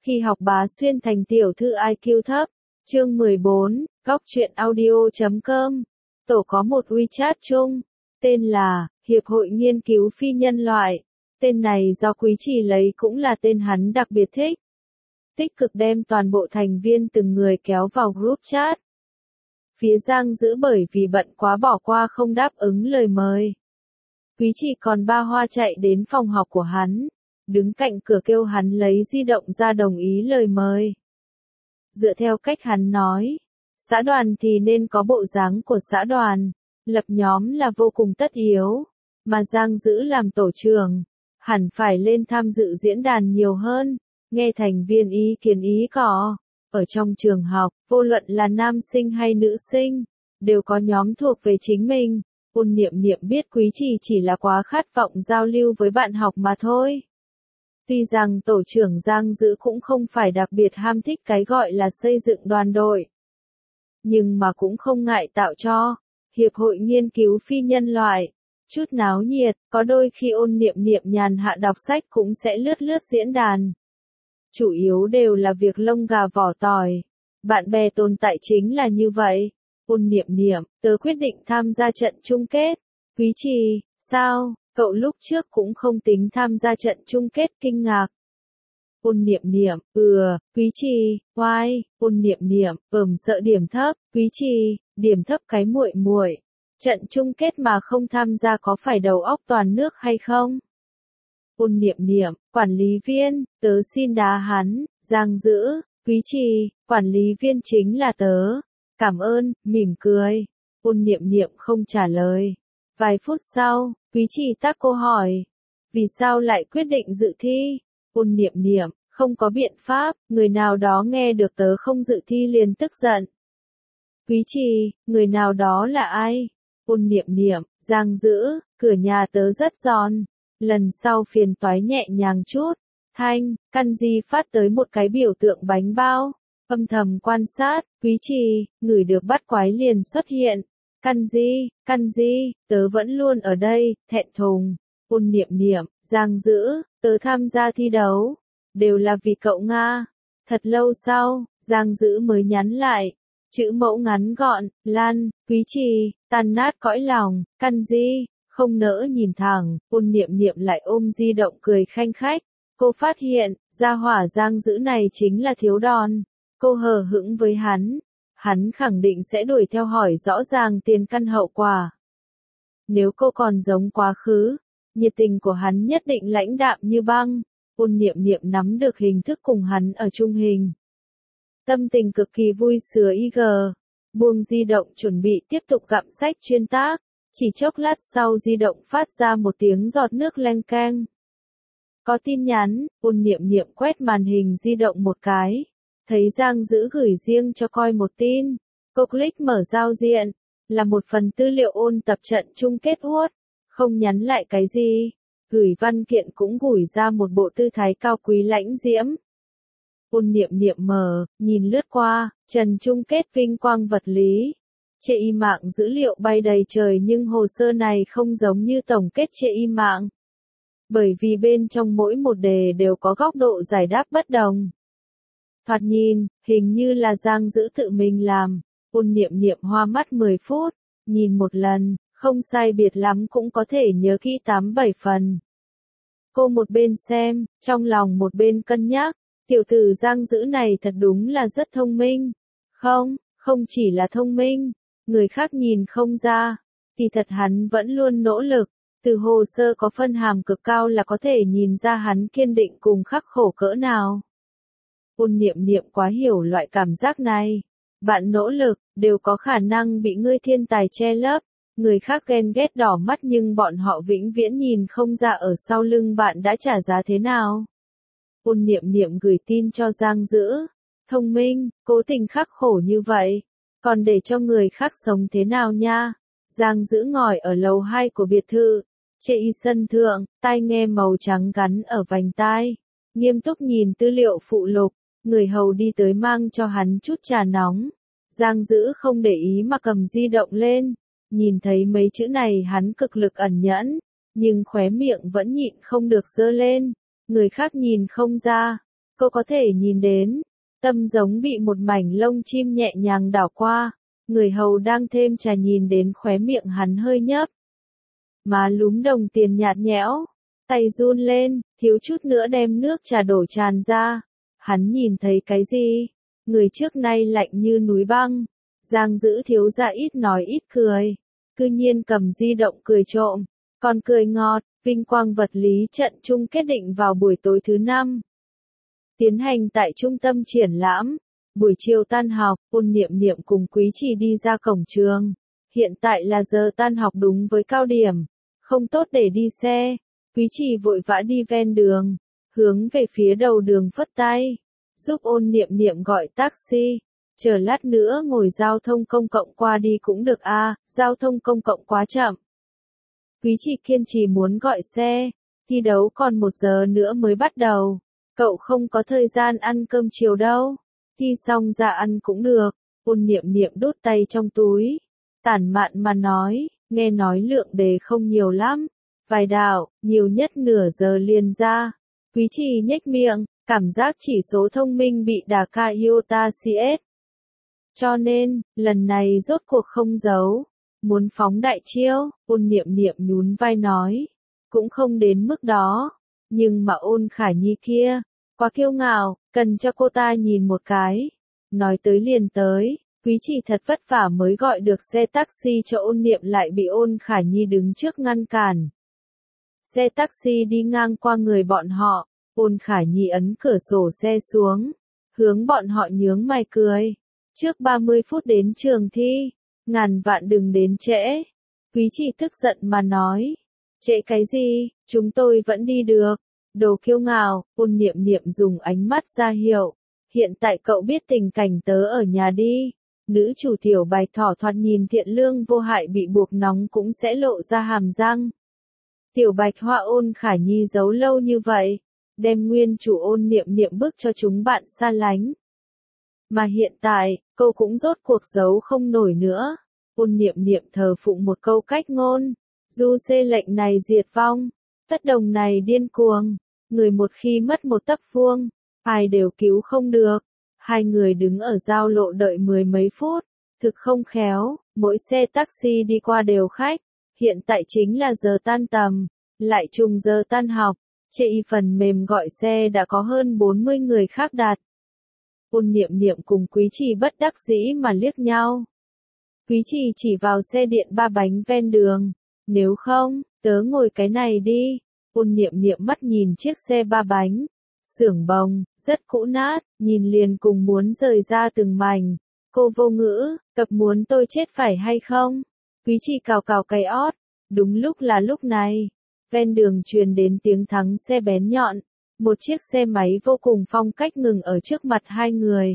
Khi học bá xuyên thành tiểu thư IQ thấp. Chương 14, góc truyện audio.com. Tổ có một WeChat chung, tên là Hiệp hội Nghiên cứu Phi Nhân loại. Tên này do Quý Trì lấy cũng là tên hắn đặc biệt thích. Tích cực đem toàn bộ thành viên từng người kéo vào group chat. Phía Giang Dữ bởi vì bận quá bỏ qua không đáp ứng lời mời. Quý Trì còn ba hoa chạy đến phòng học của hắn, đứng cạnh cửa kêu hắn lấy di động ra đồng ý lời mời. Dựa theo cách hắn nói, xã đoàn thì nên có bộ dáng của xã đoàn, lập nhóm là vô cùng tất yếu, mà Giang Dữ làm tổ trưởng, hẳn phải lên tham dự diễn đàn nhiều hơn, nghe thành viên ý kiến ý cỏ. Ở trong trường học, vô luận là nam sinh hay nữ sinh, đều có nhóm thuộc về chính mình. Ôn Niệm Niệm biết Quý Trì chỉ là quá khát vọng giao lưu với bạn học mà thôi. Tuy rằng tổ trưởng Giang Dữ cũng không phải đặc biệt ham thích cái gọi là xây dựng đoàn đội, nhưng mà cũng không ngại tạo cho Hiệp hội Nghiên cứu Phi Nhân loại chút náo nhiệt, có đôi khi Ôn Niệm Niệm nhàn hạ đọc sách cũng sẽ lướt lướt diễn đàn. Chủ yếu đều là việc lông gà vỏ tỏi. Bạn bè tồn tại chính là như vậy. Ôn Niệm Niệm, tớ quyết định tham gia trận chung kết. Quý Trì, sao, cậu lúc trước cũng không tính tham gia trận chung kết kinh ngạc. Ôn Niệm Niệm, Quý Trì, why, Ôn Niệm Niệm, sợ điểm thấp, Quý Trì, điểm thấp cái muội muội. Trận chung kết mà không tham gia có phải đầu óc toàn nước hay không? Ôn Niệm Niệm, quản lý viên, tớ xin đá hắn. Giang Dữ, Quý Trì, quản lý viên chính là tớ. Cảm ơn, mỉm cười. Ôn Niệm Niệm không trả lời. Vài phút sau, Quý Trì tác câu hỏi. Vì sao lại quyết định dự thi? Ôn Niệm Niệm, không có biện pháp, người nào đó nghe được tớ không dự thi liền tức giận. Quý Trì, người nào đó là ai? Ôn Niệm Niệm, Giang Dữ, cửa nhà tớ rất giòn. Lần sau phiền toái nhẹ nhàng chút. Thanh, căn di phát tới một cái biểu tượng bánh bao. Âm thầm quan sát, Quý Trì, ngửi được bắt quái liền xuất hiện. Căn di, tớ vẫn luôn ở đây, thẹn thùng. Ôn Niệm Niệm, Giang Dữ, tớ tham gia thi đấu. Đều là vì cậu Nga. Thật lâu sau, Giang Dữ mới nhắn lại. Chữ mẫu ngắn gọn, Lan, Quý Trì, tan nát cõi lòng, căn di. Không nỡ nhìn thẳng, Ôn Niệm Niệm lại ôm di động cười khanh khách. Cô phát hiện, gia hỏa Giang Dữ này chính là thiếu đòn. Cô hờ hững với hắn khẳng định sẽ đuổi theo hỏi rõ ràng tiền căn hậu quả. Nếu cô còn giống quá khứ, nhiệt tình của hắn nhất định lãnh đạm như băng. Ôn Niệm Niệm nắm được hình thức cùng hắn ở chung hình. Tâm tình cực kỳ vui sướng buông di động chuẩn bị tiếp tục gặm sách chuyên tác. Chỉ chốc lát sau di động phát ra một tiếng giọt nước leng keng. Có tin nhắn, Ôn Niệm Niệm quét màn hình di động một cái. Thấy Giang Dữ gửi riêng cho coi một tin. Cô click mở giao diện. Là một phần tư liệu ôn tập trận chung kết uất. Không nhắn lại cái gì. Gửi văn kiện cũng gửi ra một bộ tư thái cao quý lãnh diễm. Ôn Niệm Niệm mở, nhìn lướt qua, trận chung kết vinh quang vật lý. Chê y mạng dữ liệu bay đầy trời nhưng hồ sơ này không giống như tổng kết chê y mạng. Bởi vì bên trong mỗi một đề đều có góc độ giải đáp bất đồng. Thoạt nhìn, hình như là Giang Dữ tự mình làm. Ôn Niệm Niệm hoa mắt 10 phút, nhìn một lần, không sai biệt lắm cũng có thể nhớ kỹ 8-7 phần. Cô một bên xem, trong lòng một bên cân nhắc, tiểu tử Giang Dữ này thật đúng là rất thông minh. Không chỉ là thông minh. Người khác nhìn không ra, thì thật hắn vẫn luôn nỗ lực, từ hồ sơ có phân hàm cực cao là có thể nhìn ra hắn kiên định cùng khắc khổ cỡ nào. Ôn Niệm Niệm quá hiểu loại cảm giác này. Bạn nỗ lực, đều có khả năng bị ngươi thiên tài che lấp, người khác ghen ghét đỏ mắt nhưng bọn họ vĩnh viễn nhìn không ra ở sau lưng bạn đã trả giá thế nào. Ôn Niệm Niệm gửi tin cho Giang Dữ. Thông minh, cố tình khắc khổ như vậy. Còn để cho người khác sống thế nào nha? Giang Dữ ngồi ở lầu 2 của biệt thự. Chê y sân thượng, tai nghe màu trắng gắn ở vành tai. Nghiêm túc nhìn tư liệu phụ lục. Người hầu đi tới mang cho hắn chút trà nóng. Giang Dữ không để ý mà cầm di động lên. Nhìn thấy mấy chữ này hắn cực lực ẩn nhẫn. Nhưng khóe miệng vẫn nhịn không được giơ lên. Người khác nhìn không ra. cô có thể nhìn đến, tâm giống bị một mảnh lông chim nhẹ nhàng đảo qua, người hầu đang thêm trà nhìn đến khóe miệng hắn hơi nhấp. Má lúm đồng tiền nhạt nhẽo, tay run lên, thiếu chút nữa đem nước trà đổ tràn ra. Hắn nhìn thấy cái gì? Người trước nay lạnh như núi băng. Giang giữ thiếu gia ít nói ít cười. Cư nhiên cầm di động cười trộm. Còn cười ngọt, vinh quang vật lý trận chung kết định vào buổi tối thứ 5. Tiến hành tại trung tâm triển lãm. Buổi chiều tan học, Ôn Niệm Niệm cùng Quý Trì đi ra cổng trường. Hiện tại là giờ tan học đúng với cao điểm. Không tốt để đi xe. Quý Trì vội vã đi ven đường. Hướng về phía đầu đường phất tay. Giúp Ôn Niệm Niệm gọi taxi. Chờ lát nữa ngồi giao thông công cộng qua đi cũng được à, giao thông công cộng quá chậm. Quý Trì kiên trì muốn gọi xe. Thi đấu còn 1 giờ nữa mới bắt đầu. Cậu không có thời gian ăn cơm chiều đâu. Thi xong ra ăn cũng được. Ôn Niệm Niệm đút tay trong túi. Tản mạn mà nói, nghe nói lượng đề không nhiều lắm. Vài đạo, nhiều nhất nửa giờ liền ra. Quý Trì nhếch miệng, cảm giác chỉ số thông minh bị đả ca iota CS. Cho nên, lần này rốt cuộc không giấu. Muốn phóng đại chiêu, Ôn Niệm Niệm nhún vai nói. Cũng không đến mức đó. Nhưng mà Ôn Khả Nhi kia, quá kiêu ngạo, cần cho cô ta nhìn một cái. Nói tới liền tới, Quý Trì thật vất vả mới gọi được xe taxi cho Ôn Niệm lại bị Ôn Khả Nhi đứng trước ngăn cản. Xe taxi đi ngang qua người bọn họ, Ôn Khả Nhi ấn cửa sổ xe xuống, hướng bọn họ nhướng mày cười. Trước 30 phút đến trường thi, ngàn vạn đừng đến trễ. Quý Trì tức giận mà nói. Trễ cái gì, chúng tôi vẫn đi được. Đồ kiêu ngạo, Ôn Niệm Niệm dùng ánh mắt ra hiệu. Hiện tại cậu biết tình cảnh tớ ở nhà đi. Nữ chủ Tiểu Bạch thỏ thoạt nhìn thiện lương vô hại bị buộc nóng cũng sẽ lộ ra hàm răng. Tiểu Bạch Hoa Ôn Khả Nhi giấu lâu như vậy, đem nguyên chủ Ôn Niệm Niệm bức cho chúng bạn xa lánh. Mà hiện tại, cô cũng rốt cuộc giấu không nổi nữa. Ôn Niệm Niệm thờ phụng một câu cách ngôn. Du xê lệnh này diệt vong, tất đồng này điên cuồng. Người một khi mất một tấc vuông, ai đều cứu không được. Hai người đứng ở giao lộ đợi 10 mấy phút. Thực không khéo, mỗi xe taxi đi qua đều khách. Hiện tại chính là giờ tan tầm, lại trùng giờ tan học. Trên phần mềm gọi xe đã có hơn 40 người khác đặt. Ôn Niệm Niệm cùng Quý Trì bất đắc dĩ mà liếc nhau. Quý Trì chỉ vào xe điện 3 bánh ven đường. Nếu không, tớ ngồi cái này đi. Ôn Niệm Niệm mắt nhìn chiếc xe 3 bánh. Xưởng bồng, rất cũ nát, nhìn liền cùng muốn rời ra từng mảnh. Cô vô ngữ, cập muốn tôi chết phải hay không? Quý Trì cào cào cái ót. Đúng lúc này, ven đường truyền đến tiếng thắng xe bén nhọn. Một chiếc xe máy vô cùng phong cách ngừng ở trước mặt hai người.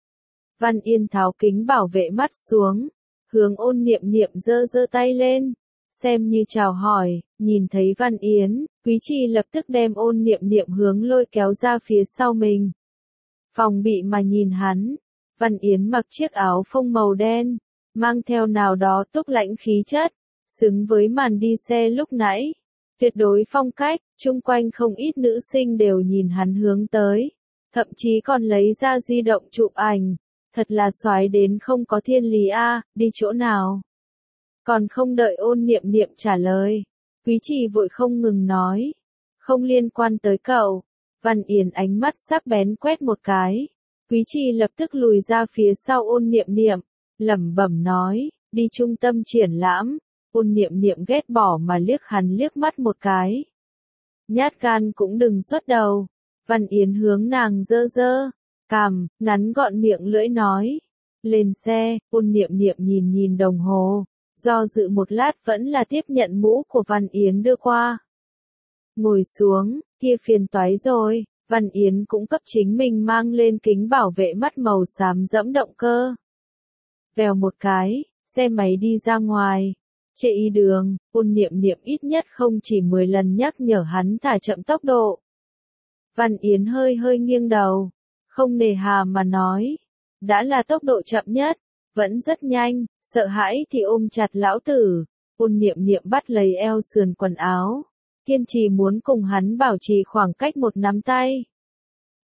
Văn Yên tháo kính bảo vệ mắt xuống, hướng Ôn Niệm Niệm giơ giơ tay lên, xem như chào hỏi. Nhìn thấy Văn Yến, Quý Trì lập tức đem Ôn Niệm Niệm hướng lôi kéo ra phía sau mình. Phòng bị mà nhìn hắn, Văn Yến mặc chiếc áo phông màu đen, mang theo nào đó túc lãnh khí chất, xứng với màn đi xe lúc nãy. Tuyệt đối phong cách, chung quanh không ít nữ sinh đều nhìn hắn hướng tới. Thậm chí còn lấy ra di động chụp ảnh. Thật là soái đến không có thiên lý a, đi chỗ nào? Còn không đợi Ôn Niệm Niệm trả lời. Quý Trì vội không ngừng nói. Không liên quan tới cậu. Văn Yến ánh mắt sắc bén quét một cái. Quý Trì lập tức lùi ra phía sau Ôn Niệm Niệm. Lẩm bẩm nói, đi trung tâm triển lãm. Ôn Niệm Niệm ghét bỏ mà liếc hắn liếc mắt một cái. Nhát gan cũng đừng xuất đầu. Văn Yến hướng nàng giơ giơ cằm, ngắn gọn miệng lưỡi nói. Lên xe, Ôn Niệm Niệm nhìn nhìn đồng hồ. Do dự một lát vẫn là tiếp nhận mũ của Văn Yến đưa qua. Ngồi xuống, kia phiền toái rồi. Văn Yến cũng cấp chính mình mang lên kính bảo vệ mắt màu xám dẫm động cơ. Vèo một cái, xe máy đi ra ngoài. Trên đường, Ôn Niệm Niệm ít nhất không chỉ 10 lần nhắc nhở hắn thả chậm tốc độ. Văn Yến hơi hơi nghiêng đầu, không nề hà mà nói. Đã là tốc độ chậm nhất, vẫn rất nhanh, sợ hãi thì ôm chặt lão tử. Ôn Niệm Niệm bắt lấy eo sườn quần áo, kiên trì muốn cùng hắn bảo trì khoảng cách một nắm tay.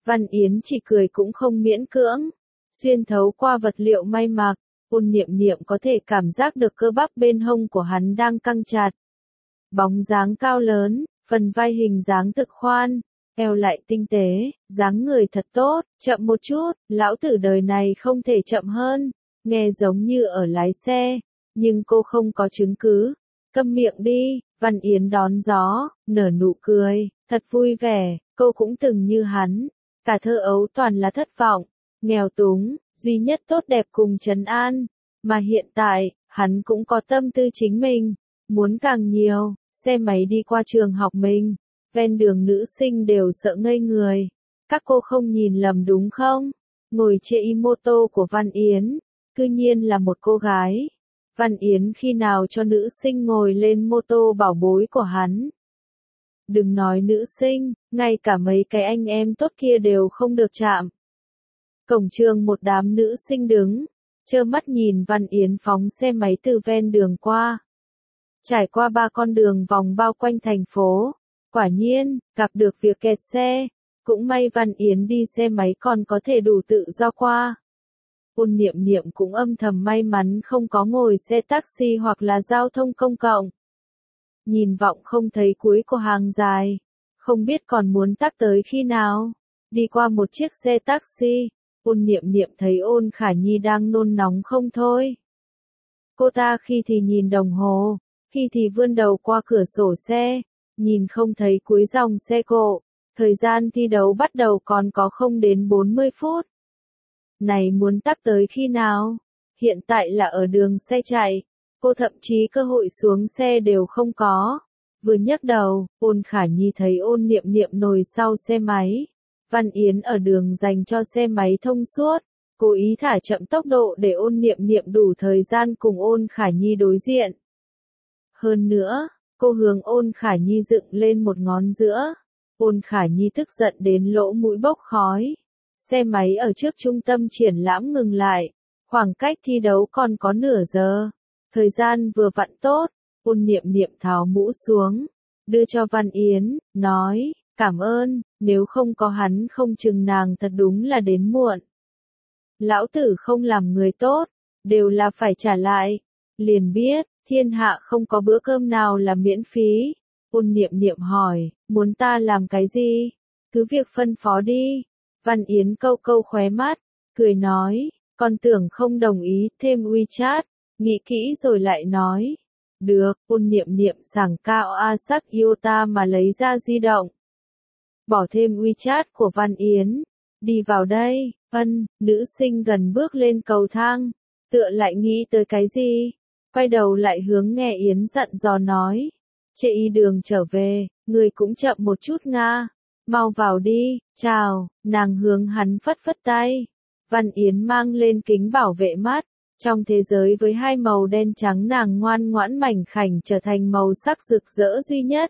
Văn Yến chỉ cười cũng không miễn cưỡng. Xuyên thấu qua vật liệu may mặc, Ôn Niệm Niệm có thể cảm giác được cơ bắp bên hông của hắn đang căng chặt. Bóng dáng cao lớn, phần vai hình dáng thực khoan, eo lại tinh tế, dáng người thật tốt, chậm một chút, lão tử đời này không thể chậm hơn, nghe giống như ở lái xe, nhưng cô không có chứng cứ. Câm miệng đi, Văn Yến đón gió, nở nụ cười, thật vui vẻ, cô cũng từng như hắn, cả thơ ấu toàn là thất vọng, nghèo túng, duy nhất tốt đẹp cùng trấn an, mà hiện tại, hắn cũng có tâm tư chính mình, muốn càng nhiều, xe máy đi qua trường học mình, ven đường nữ sinh đều sợ ngây người, các cô không nhìn lầm đúng không? Ngồi trên mô tô của Văn Yến, cư nhiên là một cô gái. Văn Yến khi nào cho nữ sinh ngồi lên mô tô bảo bối của hắn. Đừng nói nữ sinh, ngay cả mấy cái anh em tốt kia đều không được chạm. Cổng trường một đám nữ sinh đứng, trơ mắt nhìn Văn Yến phóng xe máy từ ven đường qua. Trải qua 3 con đường vòng bao quanh thành phố, quả nhiên, gặp được việc kẹt xe, cũng may Văn Yến đi xe máy còn có thể đủ tự do qua. Ôn Niệm Niệm cũng âm thầm may mắn không có ngồi xe taxi hoặc là giao thông công cộng. Nhìn vọng không thấy cuối của hàng dài, không biết còn muốn tắc tới khi nào. Đi qua một chiếc xe taxi, Ôn Niệm Niệm thấy Ôn Khả Nhi đang nôn nóng không thôi. Cô ta khi thì nhìn đồng hồ, khi thì vươn đầu qua cửa sổ xe, nhìn không thấy cuối dòng xe cộ, thời gian thi đấu bắt đầu còn có không đến 40 phút. Này muốn tắc tới khi nào? Hiện tại là ở đường xe chạy, cô thậm chí cơ hội xuống xe đều không có. Vừa nhấc đầu, Ôn Khả Nhi thấy Ôn Niệm Niệm ngồi sau xe máy. Văn Yến ở đường dành cho xe máy thông suốt, cố ý thả chậm tốc độ để Ôn Niệm Niệm đủ thời gian cùng Ôn Khả Nhi đối diện. Hơn nữa, cô hướng Ôn Khả Nhi dựng lên một ngón giữa. Ôn Khả Nhi tức giận đến lỗ mũi bốc khói. Xe máy ở trước trung tâm triển lãm ngừng lại, khoảng cách thi đấu còn có nửa giờ. Thời gian vừa vặn tốt, Ôn Niệm Niệm tháo mũ xuống, đưa cho Văn Yến, nói, cảm ơn, nếu không có hắn không chừng nàng thật đúng là đến muộn. Lão tử không làm người tốt, đều là phải trả lại. Liền biết, thiên hạ không có bữa cơm nào là miễn phí. Ôn Niệm Niệm hỏi, muốn ta làm cái gì? Cứ việc phân phó đi. Văn Yến câu câu khóe mắt, cười nói, con tưởng không đồng ý, thêm WeChat, nghĩ kỹ rồi lại nói. Được, Ôn Niệm Niệm sảng cao a sắc Iota mà lấy ra di động. Bỏ thêm WeChat của Văn Yến, đi vào đây, nữ sinh gần bước lên cầu thang, tựa lại nghĩ tới cái gì, quay đầu lại hướng nghe Yến dặn dò nói. Chê y đường trở về, người cũng chậm một chút nga. Mau vào đi, chào, nàng hướng hắn phất phất tay. Văn Yến mang lên kính bảo vệ mắt, trong thế giới với hai màu đen trắng nàng ngoan ngoãn mảnh khảnh trở thành màu sắc rực rỡ duy nhất.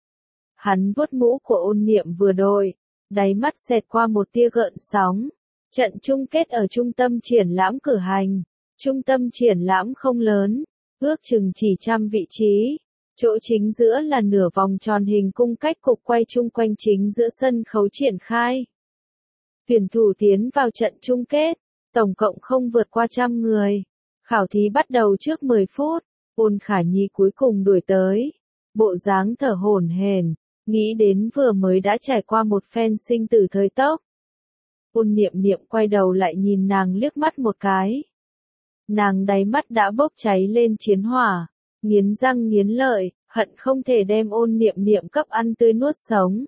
Hắn vuốt mũ của Ôn Niệm vừa đội, đáy mắt xẹt qua một tia gợn sóng. Trận chung kết ở trung tâm triển lãm cử hành. Trung tâm triển lãm không lớn, ước chừng chỉ 100 vị trí. Chỗ chính giữa là nửa vòng tròn hình cung cách cục quay chung quanh chính giữa sân khấu triển khai. Tuyển thủ tiến vào trận chung kết, tổng cộng không vượt qua 100 người. Khảo thí bắt đầu trước 10 phút, Ôn Khả Nhi cuối cùng đuổi tới. Bộ dáng thở hổn hển, nghĩ đến vừa mới đã trải qua một phen sinh tử thời tốc. Ôn Niệm Niệm quay đầu lại nhìn nàng liếc mắt một cái. Nàng đáy mắt đã bốc cháy lên chiến hỏa. Nghiến răng nghiến lợi, hận không thể đem Ôn Niệm Niệm cấp ăn tươi nuốt sống.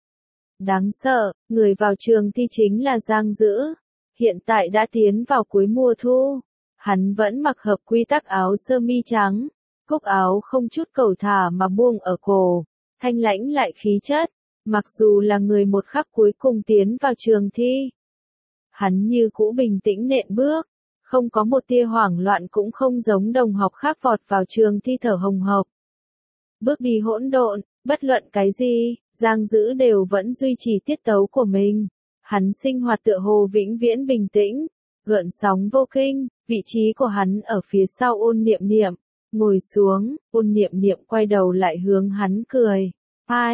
Đáng sợ, người vào trường thi chính là Giang Dữ. Hiện tại đã tiến vào cuối mùa thu. Hắn vẫn mặc hợp quy tắc áo sơ mi trắng. Cúc áo không chút cầu thả mà buông ở cổ. Thanh lãnh lại khí chất. Mặc dù là người một khắc cuối cùng tiến vào trường thi. Hắn như cũ bình tĩnh nện bước. Không có một tia hoảng loạn cũng không giống đồng học khác vọt vào trường thi thở hồng hộc. Bước đi hỗn độn, bất luận cái gì, Giang Dữ đều vẫn duy trì tiết tấu của mình. Hắn sinh hoạt tựa hồ vĩnh viễn bình tĩnh, gợn sóng vô kinh, vị trí của hắn ở phía sau Ôn Niệm Niệm. Ngồi xuống, Ôn Niệm Niệm quay đầu lại hướng hắn cười. Ai,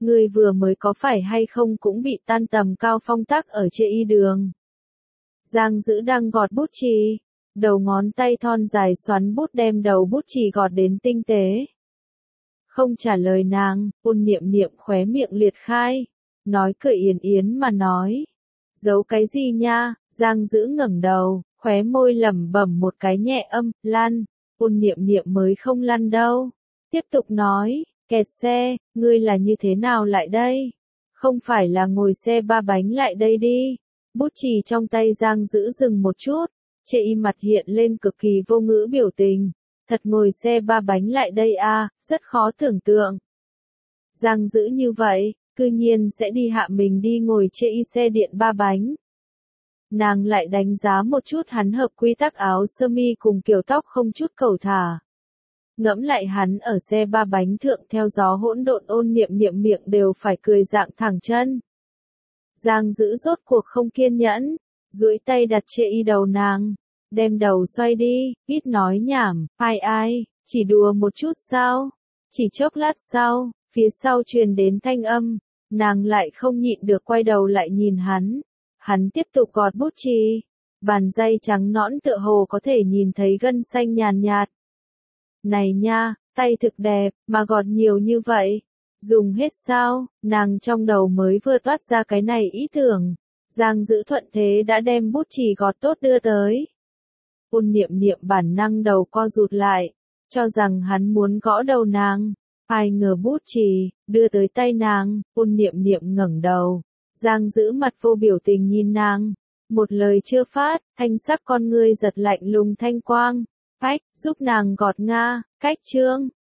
Ngươi vừa mới có phải hay không cũng bị tan tầm cao phong tắc ở chê y đường. Giang Dữ đang gọt bút chì, đầu ngón tay thon dài xoắn bút đem đầu bút chì gọt đến tinh tế. Không trả lời nàng, Ôn Niệm Niệm khóe miệng liệt khai, nói cười yến yến mà nói. Giấu cái gì nha? Giang Dữ ngẩng đầu, khóe môi lẩm bẩm một cái nhẹ âm, lăn. Ôn Niệm Niệm mới không lăn đâu. Tiếp tục nói, kẹt xe, ngươi là như thế nào lại đây? Không phải là ngồi xe ba bánh lại đây đi. Bút chì trong tay Giang Dữ dừng một chút, chê y mặt hiện lên cực kỳ vô ngữ biểu tình. Thật ngồi xe ba bánh lại đây à, rất khó tưởng tượng. Giang Dữ như vậy, cư nhiên sẽ đi hạ mình đi ngồi chê y xe điện ba bánh. Nàng lại đánh giá một chút hắn hợp quy tắc áo sơ mi cùng kiểu tóc không chút cầu thả. Ngẫm lại hắn ở xe ba bánh thượng theo gió hỗn độn, Ôn Niệm Niệm miệng đều phải cười dạng thẳng chân. Giang Dữ rốt cuộc không kiên nhẫn, duỗi tay đặt chê y đầu nàng, đem đầu xoay đi, ít nói nhảm, ai, chỉ đùa một chút sao, chỉ chốc lát sau, phía sau truyền đến thanh âm, nàng lại không nhịn được quay đầu lại nhìn hắn tiếp tục gọt bút chì, bàn tay trắng nõn tựa hồ có thể nhìn thấy gân xanh nhàn nhạt. Này nha, tay thực đẹp, mà gọt nhiều như vậy. Dùng hết sao? Nàng trong đầu mới vừa toát ra cái này ý tưởng. Giang Dữ thuận thế đã đem bút chì gọt tốt đưa tới. Ôn Niệm Niệm bản năng đầu co rụt lại, cho rằng hắn muốn gõ đầu nàng. Ai ngờ bút chì đưa tới tay nàng, Ôn Niệm Niệm ngẩng đầu. Giang Dữ mặt vô biểu tình nhìn nàng. Một lời chưa phát, thanh sắc con ngươi giật lạnh lùng thanh quang. Ách, giúp nàng gọt nga, cách chương.